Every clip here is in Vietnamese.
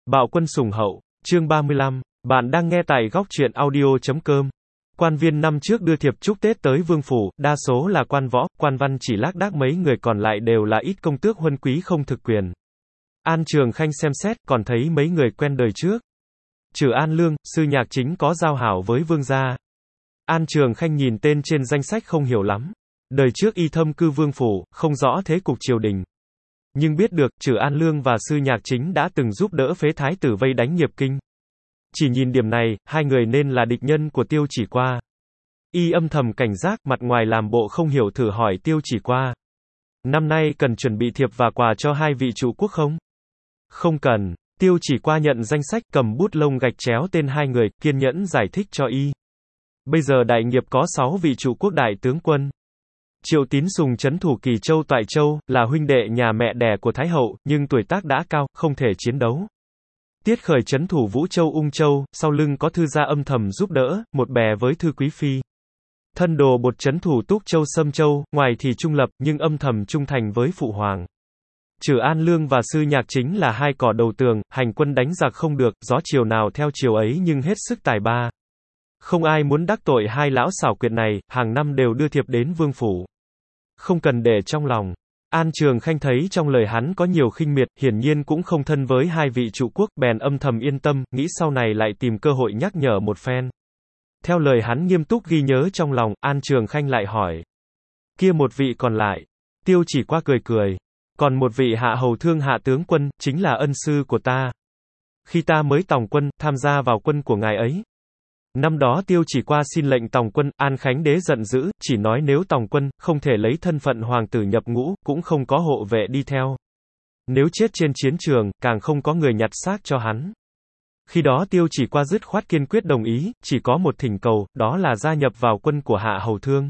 Bạo quân sùng hậu, chương 35, bạn đang nghe tại góc truyện audio.com. Quan viên năm trước đưa thiệp chúc Tết tới vương phủ, đa số là quan võ, quan văn chỉ lác đác mấy người còn lại đều là ít công tước huân quý không thực quyền. An Trường Khanh xem xét, còn thấy mấy người quen đời trước. Trừ An Lương, sư nhạc chính có giao hảo với vương gia. An Trường Khanh nhìn tên trên danh sách không hiểu lắm. Đời trước y thâm cư vương phủ, không rõ thế cục triều đình. Nhưng biết được, Trừ An Lương và sư nhạc chính đã từng giúp đỡ phế thái tử vây đánh Nghiệp Kinh. Chỉ nhìn điểm này, hai người nên là địch nhân của Tiêu Chỉ Qua. Y âm thầm cảnh giác, mặt ngoài làm bộ không hiểu thử hỏi Tiêu Chỉ Qua. Năm nay cần chuẩn bị thiệp và quà cho hai vị trụ quốc không? Không cần. Tiêu Chỉ Qua nhận danh sách, cầm bút lông gạch chéo tên hai người, kiên nhẫn giải thích cho y. Bây giờ đại nghiệp có 6 vị trụ quốc đại tướng quân. Triệu Tín Sùng trấn thủ Kỳ Châu Toại Châu, là huynh đệ nhà mẹ đẻ của Thái Hậu, nhưng tuổi tác đã cao, không thể chiến đấu. Tiết Khởi trấn thủ Vũ Châu Ung Châu, sau lưng có Thư gia âm thầm giúp đỡ, một bè với Thư Quý Phi. Thân Đồ Bột trấn thủ Túc Châu Sâm Châu, ngoài thì trung lập, nhưng âm thầm trung thành với Phụ Hoàng. Trừ An Lương và sư nhạc chính là hai cỏ đầu tường, hành quân đánh giặc không được, gió chiều nào theo chiều ấy nhưng hết sức tài ba. Không ai muốn đắc tội hai lão xảo quyệt này, hàng năm đều đưa thiệp đến vương phủ. Không cần để trong lòng. An Trường Khanh thấy trong lời hắn có nhiều khinh miệt, hiển nhiên cũng không thân với hai vị trụ quốc, bèn âm thầm yên tâm, nghĩ sau này lại tìm cơ hội nhắc nhở một phen. Theo lời hắn nghiêm túc ghi nhớ trong lòng, An Trường Khanh lại hỏi. Kia một vị còn lại. Tiêu Chỉ Qua cười cười. Còn một vị hạ hầu thương hạ tướng quân, chính là ân sư của ta. Khi ta mới tòng quân, tham gia vào quân của ngài ấy. Năm đó Tiêu Chỉ Qua xin lệnh tòng quân, An Khánh đế giận dữ, chỉ nói nếu tòng quân, không thể lấy thân phận hoàng tử nhập ngũ, cũng không có hộ vệ đi theo. Nếu chết trên chiến trường, càng không có người nhặt xác cho hắn. Khi đó Tiêu Chỉ Qua dứt khoát kiên quyết đồng ý, chỉ có một thỉnh cầu, đó là gia nhập vào quân của Hạ Hầu Thương.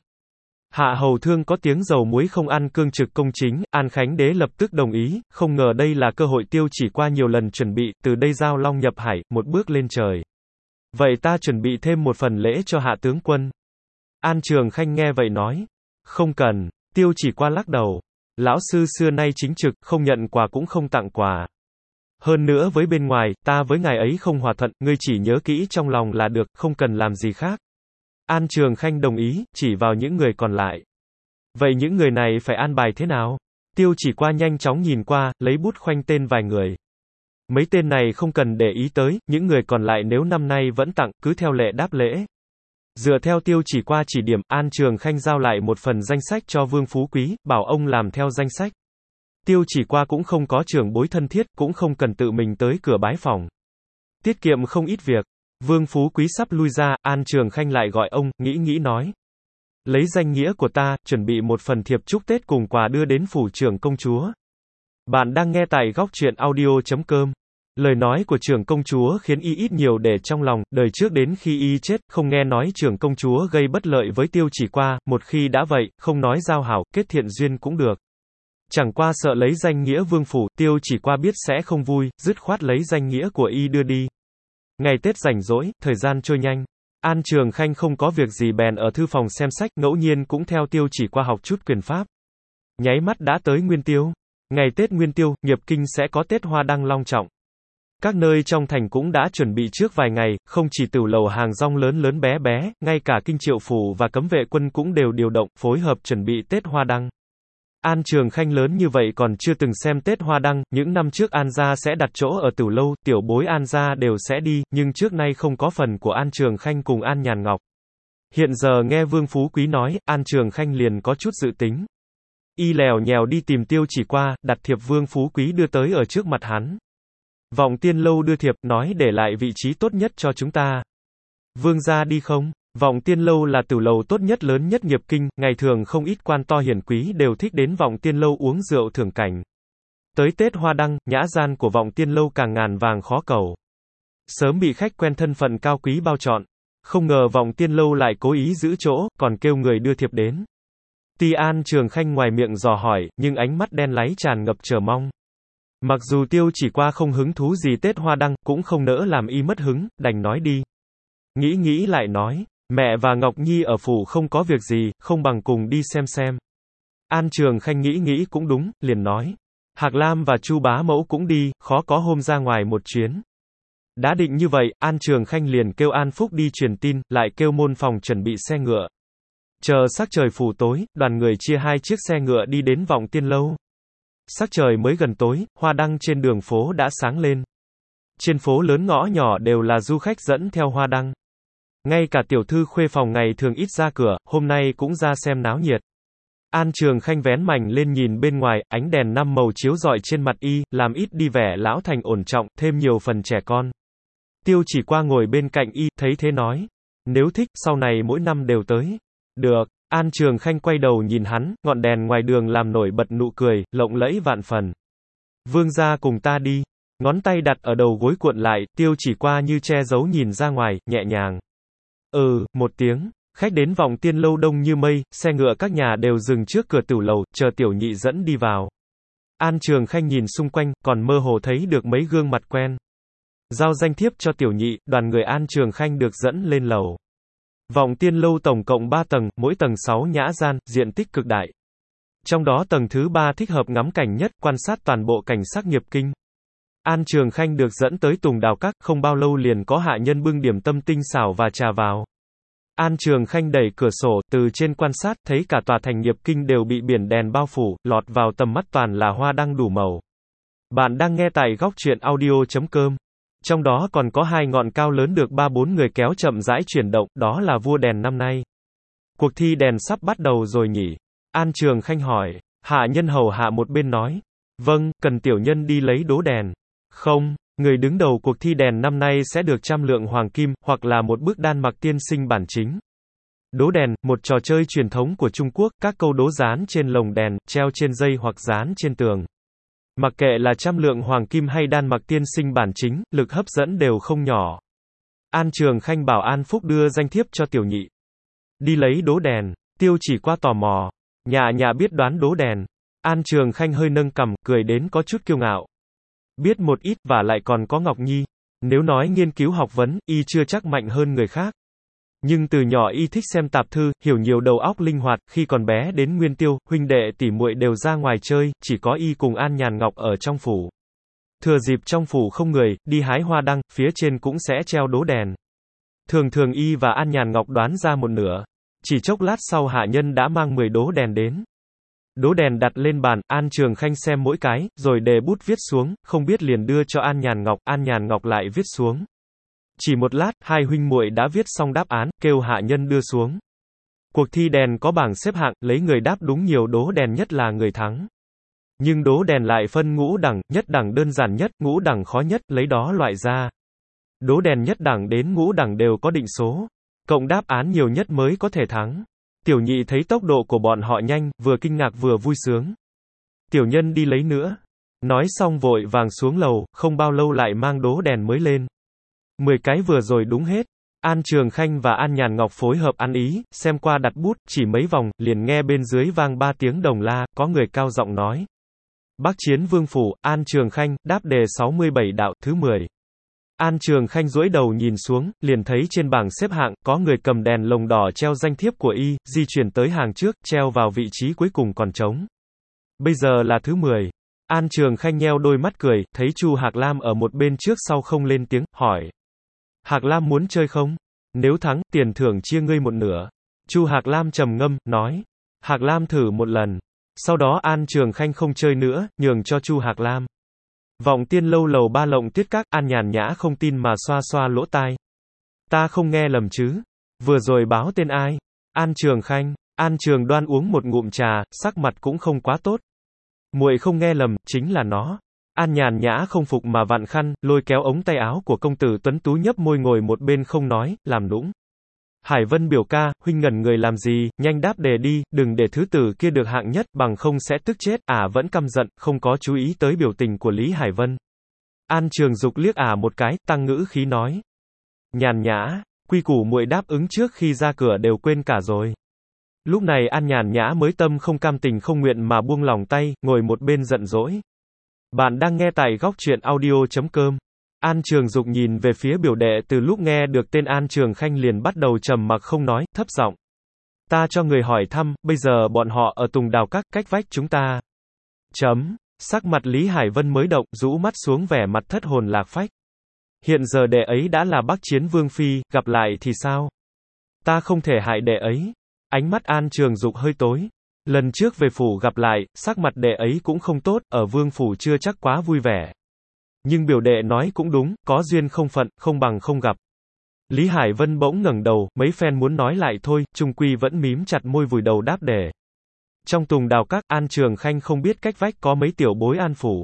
Hạ Hầu Thương có tiếng dầu muối không ăn cương trực công chính, An Khánh đế lập tức đồng ý, không ngờ đây là cơ hội Tiêu Chỉ Qua nhiều lần chuẩn bị, từ đây giao long nhập hải, một bước lên trời. Vậy ta chuẩn bị thêm một phần lễ cho hạ tướng quân. An Trường Khanh nghe vậy nói. Không cần. Tiêu Chỉ Qua lắc đầu. Lão sư xưa nay chính trực, không nhận quà cũng không tặng quà. Hơn nữa với bên ngoài, ta với ngài ấy không hòa thuận, ngươi chỉ nhớ kỹ trong lòng là được, không cần làm gì khác. An Trường Khanh đồng ý, chỉ vào những người còn lại. Vậy những người này phải an bài thế nào? Tiêu Chỉ Qua nhanh chóng nhìn qua, lấy bút khoanh tên vài người. Mấy tên này không cần để ý tới, những người còn lại nếu năm nay vẫn tặng, cứ theo lệ đáp lễ. Dựa theo Tiêu Chỉ Qua chỉ điểm, An Trường Khanh giao lại một phần danh sách cho Vương Phú Quý, bảo ông làm theo danh sách. Tiêu Chỉ Qua cũng không có trưởng bối thân thiết, cũng không cần tự mình tới cửa bái phòng. Tiết kiệm không ít việc. Vương Phú Quý sắp lui ra, An Trường Khanh lại gọi ông, nghĩ nói. Lấy danh nghĩa của ta, chuẩn bị một phần thiệp chúc Tết cùng quà đưa đến phủ trưởng công chúa. Bạn đang nghe tại góc truyện audio.com. Lời nói của trưởng công chúa khiến y ít nhiều để trong lòng, đời trước đến khi y chết, không nghe nói trưởng công chúa gây bất lợi với Tiêu Chỉ Qua, một khi đã vậy, không nói giao hảo, kết thiện duyên cũng được. Chẳng qua sợ lấy danh nghĩa vương phủ, Tiêu Chỉ Qua biết sẽ không vui, dứt khoát lấy danh nghĩa của y đưa đi. Ngày Tết rảnh rỗi, thời gian trôi nhanh. An Trường Khanh không có việc gì bèn ở thư phòng xem sách, ngẫu nhiên cũng theo Tiêu Chỉ Qua học chút quyền pháp. Nháy mắt đã tới Nguyên Tiêu. Ngày Tết Nguyên Tiêu, Nghiệp Kinh sẽ có Tết hoa đăng long trọng. Các nơi trong thành cũng đã chuẩn bị trước vài ngày, không chỉ tửu lầu hàng rong lớn bé bé, ngay cả Kinh Triệu Phủ và cấm vệ quân cũng đều điều động, phối hợp chuẩn bị Tết hoa đăng. An Trường Khanh lớn như vậy còn chưa từng xem Tết hoa đăng, những năm trước An gia sẽ đặt chỗ ở tửu lâu, tiểu bối An gia đều sẽ đi, nhưng trước nay không có phần của An Trường Khanh cùng An Nhàn Ngọc. Hiện giờ nghe Vương Phú Quý nói, An Trường Khanh liền có chút dự tính. Y lèo nhèo đi tìm Tiêu Chỉ Qua, đặt thiệp Vương Phú Quý đưa tới ở trước mặt hắn. Vọng Tiên lâu đưa thiệp, nói để lại vị trí tốt nhất cho chúng ta. Vương gia đi không? Vọng Tiên lâu là tửu lầu tốt nhất lớn nhất Nghiệp Kinh, ngày thường không ít quan to hiển quý đều thích đến Vọng Tiên lâu uống rượu thưởng cảnh. Tới Tết hoa đăng, nhã gian của Vọng Tiên lâu càng ngàn vàng khó cầu. Sớm bị khách quen thân phận cao quý bao trọn. Không ngờ Vọng Tiên lâu lại cố ý giữ chỗ, còn kêu người đưa thiệp đến. Ti An Trường Khanh ngoài miệng dò hỏi, nhưng ánh mắt đen láy tràn ngập chờ mong. Mặc dù Tiêu Chỉ Qua không hứng thú gì Tết hoa đăng, cũng không nỡ làm y mất hứng, đành nói đi. Nghĩ lại nói, mẹ và Ngọc Nhi ở phủ không có việc gì, không bằng cùng đi xem. An Trường Khanh nghĩ cũng đúng, liền nói. Hạc Lam và Chu Bá Mẫu cũng đi, khó có hôm ra ngoài một chuyến. Đã định như vậy, An Trường Khanh liền kêu An Phúc đi truyền tin, lại kêu môn phòng chuẩn bị xe ngựa. Chờ sắc trời phủ tối, đoàn người chia 2 chiếc xe ngựa đi đến Vọng Tiên Lâu. Sắc trời mới gần tối, hoa đăng trên đường phố đã sáng lên. Trên phố lớn ngõ nhỏ đều là du khách dẫn theo hoa đăng. Ngay cả tiểu thư khuê phòng ngày thường ít ra cửa, hôm nay cũng ra xem náo nhiệt. An Trường Khanh vén mảnh lên nhìn bên ngoài, ánh đèn 5 màu chiếu rọi trên mặt y, làm ít đi vẻ lão thành ổn trọng, thêm nhiều phần trẻ con. Tiêu Chỉ Qua ngồi bên cạnh y, thấy thế nói. Nếu thích, sau này mỗi năm đều tới. Được. An Trường Khanh quay đầu nhìn hắn, ngọn đèn ngoài đường làm nổi bật nụ cười, lộng lẫy vạn phần. Vương gia cùng ta đi. Ngón tay đặt ở đầu gối cuộn lại, Tiêu Chỉ Qua như che giấu nhìn ra ngoài, nhẹ nhàng. Một tiếng. Khách đến Vọng Tiên Lâu đông như mây, xe ngựa các nhà đều dừng trước cửa tửu lầu, chờ tiểu nhị dẫn đi vào. An Trường Khanh nhìn xung quanh, còn mơ hồ thấy được mấy gương mặt quen. Giao danh thiếp cho tiểu nhị, đoàn người An Trường Khanh được dẫn lên lầu. Vọng Tiên Lâu tổng cộng 3 tầng, mỗi tầng 6 nhã gian, diện tích cực đại. Trong đó tầng thứ 3 thích hợp ngắm cảnh nhất, quan sát toàn bộ cảnh sắc nghiệp kinh. An Trường Khanh được dẫn tới Tùng Đào Các, không bao lâu liền có hạ nhân bưng điểm tâm tinh xảo và trà vào. An Trường Khanh đẩy cửa sổ, từ trên quan sát, thấy cả tòa thành nghiệp kinh đều bị biển đèn bao phủ, lọt vào tầm mắt toàn là hoa đăng đủ màu. Bạn đang nghe tại góc truyện audio.com. Trong đó còn có 2 ngọn cao lớn được 3-4 người kéo chậm rãi chuyển động, đó là vua đèn năm nay. Cuộc thi đèn sắp bắt đầu rồi nhỉ? An Trường Khanh hỏi. Hạ nhân hầu hạ một bên nói. Vâng, cần tiểu nhân đi lấy đố đèn. Không, người đứng đầu cuộc thi đèn năm nay sẽ được 100 lượng hoàng kim, hoặc là một bức đan mặc tiên sinh bản chính. Đố đèn, một trò chơi truyền thống của Trung Quốc, các câu đố dán trên lồng đèn, treo trên dây hoặc dán trên tường. Mặc kệ là 100 lượng hoàng kim hay đan mặc tiên sinh bản chính, lực hấp dẫn đều không nhỏ. An Trường Khanh bảo An Phúc đưa danh thiếp cho tiểu nhị. Đi lấy đố đèn. Tiêu Chỉ Qua tò mò. Nhà biết đoán đố đèn. An Trường Khanh hơi nâng cằm, cười đến có chút kiêu ngạo. Biết một ít, và lại còn có Ngọc Nhi. Nếu nói nghiên cứu học vấn, y chưa chắc mạnh hơn người khác. Nhưng từ nhỏ y thích xem tạp thư, hiểu nhiều, đầu óc linh hoạt, khi còn bé đến Nguyên Tiêu, huynh đệ tỷ muội đều ra ngoài chơi, chỉ có y cùng An Nhàn Ngọc ở trong phủ. Thừa dịp trong phủ không người, đi hái hoa đăng, phía trên cũng sẽ treo đố đèn. Thường y và An Nhàn Ngọc đoán ra một nửa. Chỉ chốc lát sau hạ nhân đã mang 10 đố đèn đến. Đố đèn đặt lên bàn, An Trường Khanh xem mỗi cái, rồi đề bút viết xuống, không biết liền đưa cho An Nhàn Ngọc lại viết xuống. Chỉ một lát, 2 huynh muội đã viết xong đáp án, kêu hạ nhân đưa xuống. Cuộc thi đèn có bảng xếp hạng, lấy người đáp đúng nhiều đố đèn nhất là người thắng. Nhưng đố đèn lại phân ngũ đẳng, nhất đẳng đơn giản nhất, ngũ đẳng khó nhất, lấy đó loại ra. Đố đèn nhất đẳng đến ngũ đẳng đều có định số. Cộng đáp án nhiều nhất mới có thể thắng. Tiểu nhị thấy tốc độ của bọn họ nhanh, vừa kinh ngạc vừa vui sướng. Tiểu nhân đi lấy nữa. Nói xong vội vàng xuống lầu, không bao lâu lại mang đố đèn mới lên. 10 cái vừa rồi đúng hết. An Trường Khanh và An Nhàn Ngọc phối hợp ăn ý, xem qua đặt bút, chỉ mấy vòng, liền nghe bên dưới vang 3 tiếng đồng la, có người cao giọng nói. Bắc Chiến Vương Phủ, An Trường Khanh, đáp đề 67 đạo, thứ 10. An Trường Khanh duỗi đầu nhìn xuống, liền thấy trên bảng xếp hạng, có người cầm đèn lồng đỏ treo danh thiếp của y, di chuyển tới hàng trước, treo vào vị trí cuối cùng còn trống. Bây giờ là thứ 10. An Trường Khanh nheo đôi mắt cười, thấy Chu Hạc Lam ở một bên trước sau không lên tiếng, hỏi. Hạc Lam muốn chơi không? Nếu thắng, tiền thưởng chia ngươi một nửa. Chu Hạc Lam trầm ngâm, nói. Hạc Lam thử một lần. Sau đó An Trường Khanh không chơi nữa, nhường cho Chu Hạc Lam. Vọng Tiên Lâu lầu 3 Lộng Tuyết Các, An Nhàn Nhã không tin mà xoa xoa lỗ tai. Ta không nghe lầm chứ? Vừa rồi báo tên ai? An Trường Khanh. An Trường Đoan uống một ngụm trà, sắc mặt cũng không quá tốt. Muội không nghe lầm, chính là nó. An Nhàn Nhã không phục mà vặn khăn, lôi kéo ống tay áo của công tử tuấn tú nhấp môi ngồi một bên không nói, làm nũng. Hải Vân biểu ca, huynh ngẩn người làm gì, nhanh đáp đề đi, đừng để thứ tử kia được hạng nhất, bằng không sẽ tức chết. Vẫn căm giận, không có chú ý tới biểu tình của Lý Hải Vân. An Trường Dục liếc một cái, tăng ngữ khí nói. Nhàn Nhã, quy củ muội đáp ứng trước khi ra cửa đều quên cả rồi. Lúc này An Nhàn Nhã mới tâm không cam tình không nguyện mà buông lòng tay, ngồi một bên giận dỗi. Bạn đang nghe tại góc truyện audio.com. An Trường Dục nhìn về phía biểu đệ, từ lúc nghe được tên An Trường Khanh liền bắt đầu trầm mặc không nói, thấp giọng. Ta cho người hỏi thăm, bây giờ bọn họ ở Tùng Đào Các, cách vách chúng ta. Sắc mặt Lý Hải Vân mới động, rũ mắt xuống vẻ mặt thất hồn lạc phách. Hiện giờ đệ ấy đã là Bắc Chiến Vương Phi, gặp lại thì sao? Ta không thể hại đệ ấy. Ánh mắt An Trường Dục hơi tối. Lần trước về phủ gặp lại, sắc mặt đệ ấy cũng không tốt, ở vương phủ chưa chắc quá vui vẻ. Nhưng biểu đệ nói cũng đúng, có duyên không phận, không bằng không gặp. Lý Hải Vân bỗng ngẩng đầu, mấy phen muốn nói lại thôi, trung quy vẫn mím chặt môi vùi đầu đáp để. Trong tùng đào các, An Trường Khanh không biết cách vách có mấy tiểu bối an phủ.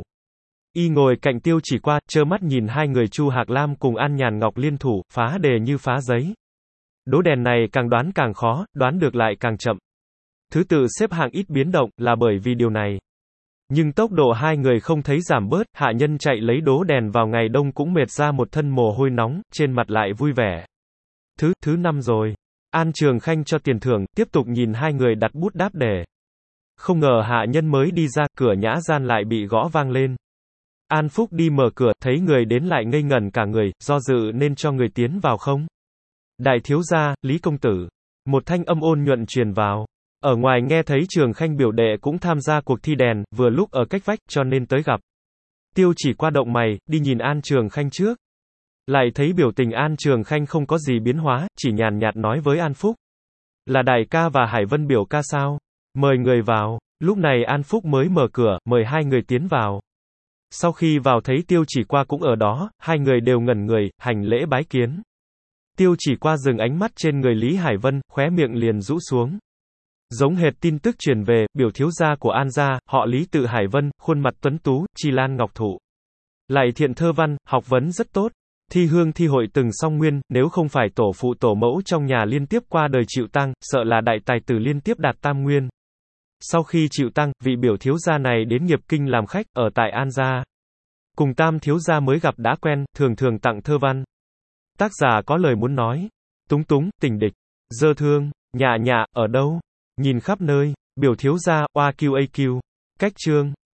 Y ngồi cạnh Tiêu Chỉ Qua, trơ mắt nhìn hai người Chu Hạc Lam cùng An Nhàn Ngọc liên thủ, phá đề như phá giấy. Đố đèn này càng đoán càng khó, đoán được lại càng chậm. Thứ tự xếp hạng ít biến động, là bởi vì điều này. Nhưng tốc độ hai người không thấy giảm bớt, hạ nhân chạy lấy đố đèn vào ngày đông cũng mệt ra một thân mồ hôi nóng, trên mặt lại vui vẻ. Thứ năm rồi. An Trường Khanh cho tiền thưởng, tiếp tục nhìn hai người đặt bút đáp đề. Không ngờ hạ nhân mới đi ra, cửa nhã gian lại bị gõ vang lên. An Phúc đi mở cửa, thấy người đến lại ngây ngẩn cả người, do dự nên cho người tiến vào không? Đại thiếu gia, Lý công tử. Một thanh âm ôn nhuận truyền vào. Ở ngoài nghe thấy Trường Khanh biểu đệ cũng tham gia cuộc thi đèn, vừa lúc ở cách vách, cho nên tới gặp. Tiêu Chỉ Qua động mày, đi nhìn An Trường Khanh trước. Lại thấy biểu tình An Trường Khanh không có gì biến hóa, chỉ nhàn nhạt nói với An Phúc. Là đại ca và Hải Vân biểu ca sao? Mời người vào. Lúc này An Phúc mới mở cửa, mời hai người tiến vào. Sau khi vào thấy Tiêu Chỉ Qua cũng ở đó, hai người đều ngẩn người, hành lễ bái kiến. Tiêu Chỉ Qua dừng ánh mắt trên người Lý Hải Vân, khóe miệng liền rũ xuống. Giống hệt tin tức truyền về, biểu thiếu gia của An gia, họ Lý tự Hải Vân, khuôn mặt tuấn tú, chi lan ngọc thụ. Lại thiện thơ văn, học vấn rất tốt. Thi hương thi hội từng song nguyên, nếu không phải tổ phụ tổ mẫu trong nhà liên tiếp qua đời chịu tang, sợ là đại tài tử liên tiếp đạt tam nguyên. Sau khi chịu tang, vị biểu thiếu gia này đến Nghiệp Kinh làm khách, ở tại An gia. Cùng tam thiếu gia mới gặp đã quen, thường thường tặng thơ văn. Tác giả có lời muốn nói. Túng túng, tình địch. Dơ thương, nhạ nhạ, ở đâu? Nhìn khắp nơi. Biểu thiếu gia, oa QAQ. Cách chương.